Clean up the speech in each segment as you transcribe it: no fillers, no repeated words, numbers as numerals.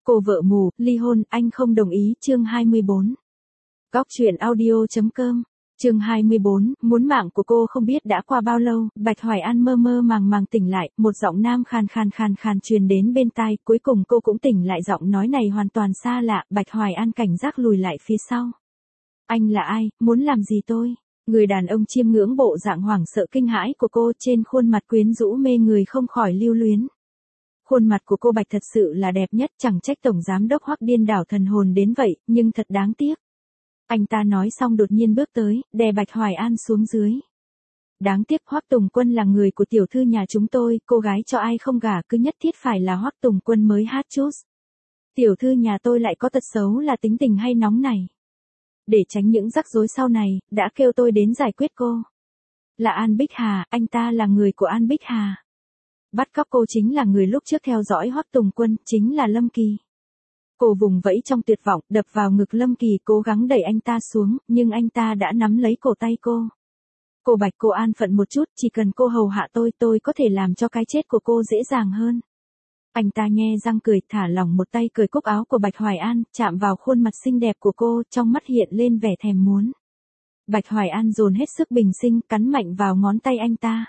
Cô vợ mù, ly hôn, anh không đồng ý, chương 24. Góc truyện audio.com, chương 24, muốn mạng của cô không biết đã qua bao lâu, Bạch Hoài An mơ mơ màng tỉnh lại, một giọng nam khàn truyền đến bên tai, cuối cùng cô cũng tỉnh lại, giọng nói này hoàn toàn xa lạ, Bạch Hoài An cảnh giác lùi lại phía sau. Anh là ai, muốn làm gì tôi? Người đàn ông chiêm ngưỡng bộ dạng hoảng sợ kinh hãi của cô, trên khuôn mặt quyến rũ mê người không khỏi lưu luyến. Khuôn mặt của cô Bạch thật sự là đẹp nhất, chẳng trách tổng giám đốc Hoắc điên đảo thần hồn đến vậy, nhưng thật đáng tiếc. Anh ta nói xong đột nhiên bước tới, đè Bạch Hoài An xuống dưới. Đáng tiếc Hoắc Tùng Quân là người của tiểu thư nhà chúng tôi, cô gái cho ai không gả cứ nhất thiết phải là Hoắc Tùng Quân mới hát chút. Tiểu thư nhà tôi lại có tật xấu là tính tình hay nóng này. Để tránh những rắc rối sau này, đã kêu tôi đến giải quyết cô. Là An Bích Hà, anh ta là người của An Bích Hà. Bắt cóc cô chính là người lúc trước theo dõi Hoắc Tùng Quân, chính là Lâm Kỳ. Cô vùng vẫy trong tuyệt vọng, đập vào ngực Lâm Kỳ, cố gắng đẩy anh ta xuống, nhưng anh ta đã nắm lấy cổ tay cô. Cô Bạch, cô an phận một chút, chỉ cần cô hầu hạ tôi có thể làm cho cái chết của cô dễ dàng hơn. Anh ta nhe răng cười, thả lỏng một tay cởi cúc áo của Bạch Hoài An, chạm vào khuôn mặt xinh đẹp của cô, trong mắt hiện lên vẻ thèm muốn. Bạch Hoài An dồn hết sức bình sinh, cắn mạnh vào ngón tay anh ta.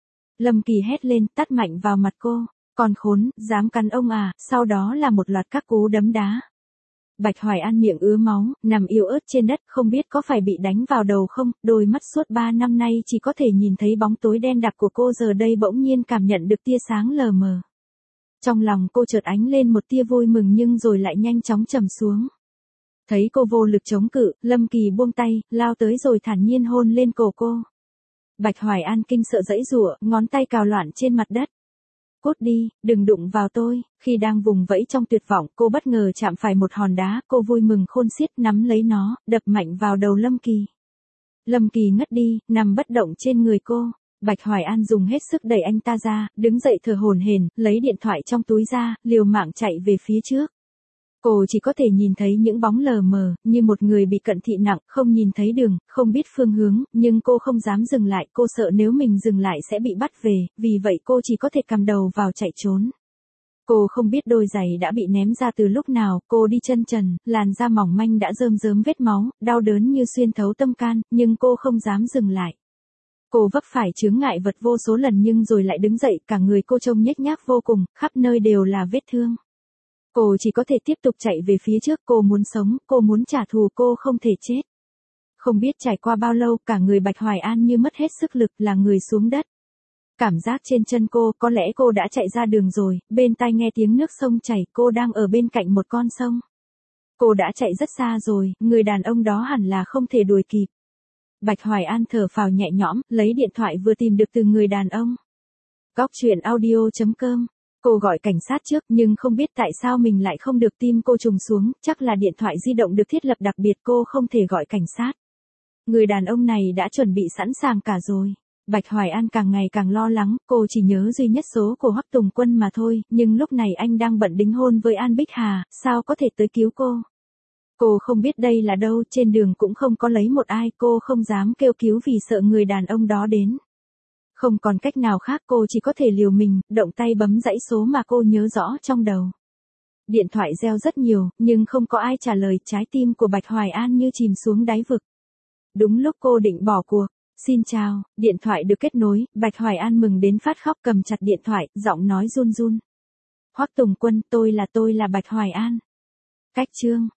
Lâm Kỳ hét lên, tát mạnh vào mặt cô. Còn khốn, dám cắn ông à, sau đó là một loạt các cú đấm đá. Bạch Hoài An miệng ứa máu, nằm yếu ớt trên đất, không biết có phải bị đánh vào đầu không, đôi mắt suốt 3 năm nay chỉ có thể nhìn thấy bóng tối đen đặc của cô giờ đây bỗng nhiên cảm nhận được tia sáng lờ mờ. Trong lòng cô chợt ánh lên một tia vui mừng nhưng rồi lại nhanh chóng trầm xuống. Thấy cô vô lực chống cự, Lâm Kỳ buông tay, lao tới rồi thản nhiên hôn lên cổ cô. Bạch Hoài An kinh sợ giãy giụa, ngón tay cào loạn trên mặt đất. Cút đi, đừng đụng vào tôi, khi đang vùng vẫy trong tuyệt vọng, cô bất ngờ chạm phải một hòn đá, cô vui mừng khôn xiết nắm lấy nó, đập mạnh vào đầu Lâm Kỳ. Lâm Kỳ ngất đi, nằm bất động trên người cô. Bạch Hoài An dùng hết sức đẩy anh ta ra, đứng dậy thở hổn hển, lấy điện thoại trong túi ra, liều mạng chạy về phía trước. Cô chỉ có thể nhìn thấy những bóng lờ mờ, như một người bị cận thị nặng, không nhìn thấy đường, không biết phương hướng, nhưng cô không dám dừng lại, cô sợ nếu mình dừng lại sẽ bị bắt về, vì vậy cô chỉ có thể cắm đầu vào chạy trốn. Cô không biết đôi giày đã bị ném ra từ lúc nào, cô đi chân trần, làn da mỏng manh đã rơm rớm vết máu, đau đớn như xuyên thấu tâm can, nhưng cô không dám dừng lại. Cô vấp phải chướng ngại vật vô số lần nhưng rồi lại đứng dậy, cả người cô trông nhếch nhác vô cùng, khắp nơi đều là vết thương. Cô chỉ có thể tiếp tục chạy về phía trước, cô muốn sống, cô muốn trả thù, cô không thể chết. Không biết trải qua bao lâu, cả người Bạch Hoài An như mất hết sức lực, là người xuống đất. Cảm giác trên chân cô, có lẽ cô đã chạy ra đường rồi, bên tai nghe tiếng nước sông chảy, cô đang ở bên cạnh một con sông. Cô đã chạy rất xa rồi, người đàn ông đó hẳn là không thể đuổi kịp. Bạch Hoài An thở phào nhẹ nhõm, lấy điện thoại vừa tìm được từ người đàn ông. Góc truyện audio.com. Cô gọi cảnh sát trước nhưng không biết tại sao mình lại không được, tim cô trùng xuống, chắc là điện thoại di động được thiết lập đặc biệt, cô không thể gọi cảnh sát. Người đàn ông này đã chuẩn bị sẵn sàng cả rồi. Bạch Hoài An càng ngày càng lo lắng, cô chỉ nhớ duy nhất số của Hoắc Tùng Quân mà thôi, nhưng lúc này anh đang bận đính hôn với An Bích Hà, sao có thể tới cứu cô. Cô không biết đây là đâu, trên đường cũng không có lấy một ai, cô không dám kêu cứu vì sợ người đàn ông đó đến. Không còn cách nào khác, cô chỉ có thể liều mình, động tay bấm dãy số mà cô nhớ rõ trong đầu. Điện thoại reo rất nhiều, nhưng không có ai trả lời, trái tim của Bạch Hoài An như chìm xuống đáy vực. Đúng lúc cô định bỏ cuộc. Xin chào, điện thoại được kết nối, Bạch Hoài An mừng đến phát khóc, cầm chặt điện thoại, giọng nói run run. Hoắc Tùng Quân, tôi là Bạch Hoài An. Cách chương